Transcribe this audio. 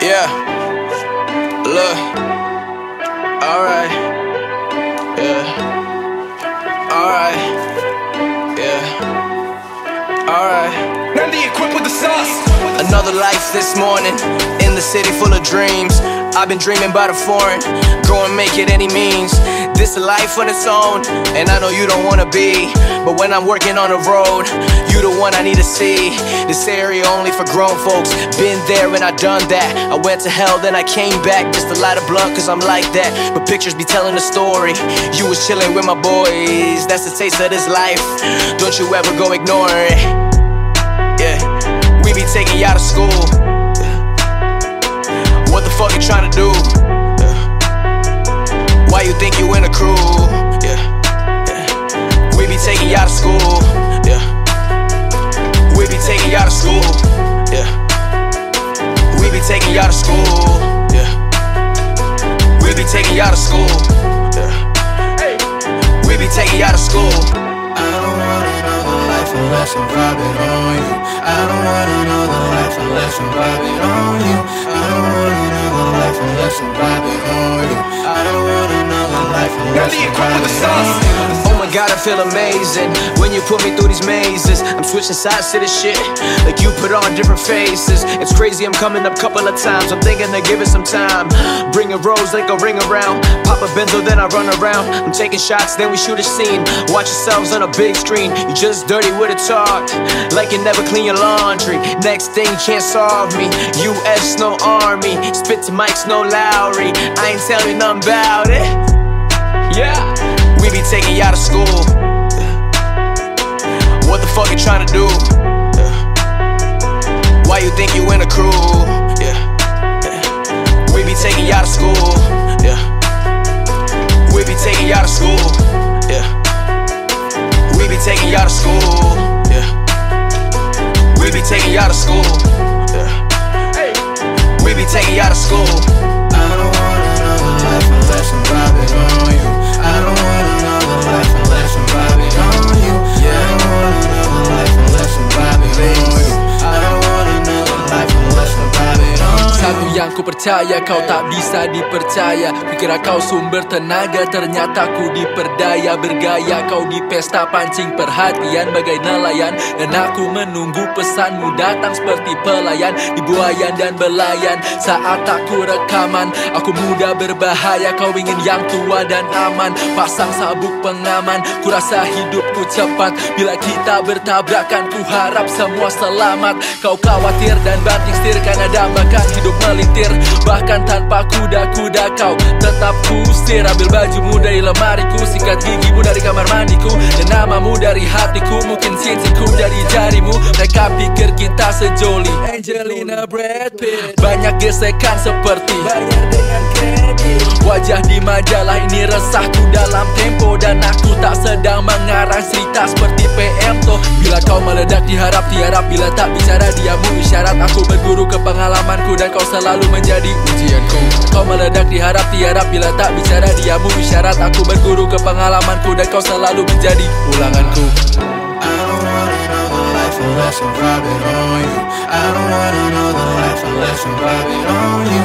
Yeah, look, alright, yeah, alright, yeah, alright. Now they equipped with the sauce. Another life this morning, in the city full of dreams. I've been dreaming about a foreign, go and make it any means. This a life on its own, and I know you don't wanna be. But when I'm working on the road, you the one I need to see. This area only for grown folks, been there and I done that. I went to hell, then I came back, just to light a blunt cause I'm like that. But pictures be telling a story, you was chilling with my boys. That's the taste of this life, don't you ever go ignore it. Yeah, we be taking you out of school. What the fuck you tryna do? Why you think you in a crew? Yeah. We be taking you out of school. Yeah. We be taking you out of school. Yeah. We be taking you out of school. Yeah. We be taking you out of school. Yeah. We be taking you out of school. I don't wanna know the life unless I'm robbing on you. I don't wanna know the life unless I'm robbing on you. I don't wanna know the life unless I'm robbing on you. I don't wanna know the life unless I'm robbing on you. Oh my God, I feel amazing when you put me through these mazes. I'm switching sides to this shit, like you put on different faces. It's crazy, I'm coming up couple of times. I'm thinking to give it some time. Bring a rose, like a ring around. Pop a benzo, then I run around. I'm taking shots, then we shoot a scene. Watch yourselves on a big screen. You just dirty with a talk, like you never clean your laundry. Next thing can't solve me. US, no army. Spit to mics, no Lowry. I ain't telling you nothing about it. Yeah, we be taking you out of school. What the fuck you tryna do? Why you think you in a crew? Yeah. We be taking you out of school. Yeah. We be taking you out of school. Yeah. We be taking you out of school. Yeah. We be taking you out of school. Yeah. We be taking you out of school. I don't wanna know the life unless I'm robbing on you. I don't wanna know the life unless I'm robbing on you. I don't wanna know the life unless I'm robbing on you. I don't wanna know the life unless I'm robbing on you. Satu yang ku percaya, kau tak bisa dipercaya. Kukira kau sumber tenaga, ternyata ku diperdaya. Bergaya kau di pesta, pancing perhatian bagai nelayan. Dan aku menunggu pesanmu datang seperti pelayan. Di buayan dan belayan, saat aku rekaman. Aku muda berbahaya, kau ingin yang tua dan aman. Pasang sabuk pengaman, ku rasa hidupku cepat. Bila kita bertabrakan, ku harap semua selamat. Kau khawatir dan banting setir karena dambakan hidup melintir. Bahkan tanpa kuda-kuda kau tetap kusir. Ambil bajumu dari lemariku, sikat gigimu dari kamar mandiku, dan namamu dari hatiku. Mungkin cincinku dari jarimu. Mereka pikir kita sejoli Angelina, Brad Pitt. Banyak gesekan seperti bayar dengan kredit. Wajah di majalah ini resahku dalam tempo. Dan aku tak sedang mengarang cerita seperti PM Toh. Bila kau meledak diharap tiarap, bila tak bicara diamu isyarat. Aku berguru ke pengalamanku dan kau selalu menjadi ujianku. Kau meledak diharap tiarap, bila tak bicara diamu isyarat. Aku berguru ke pengalamanku dan kau selalu menjadi ulanganku. I don't wanna know the life unless I'm robbing on you. I don't wanna know the life unless I'm robbing on you.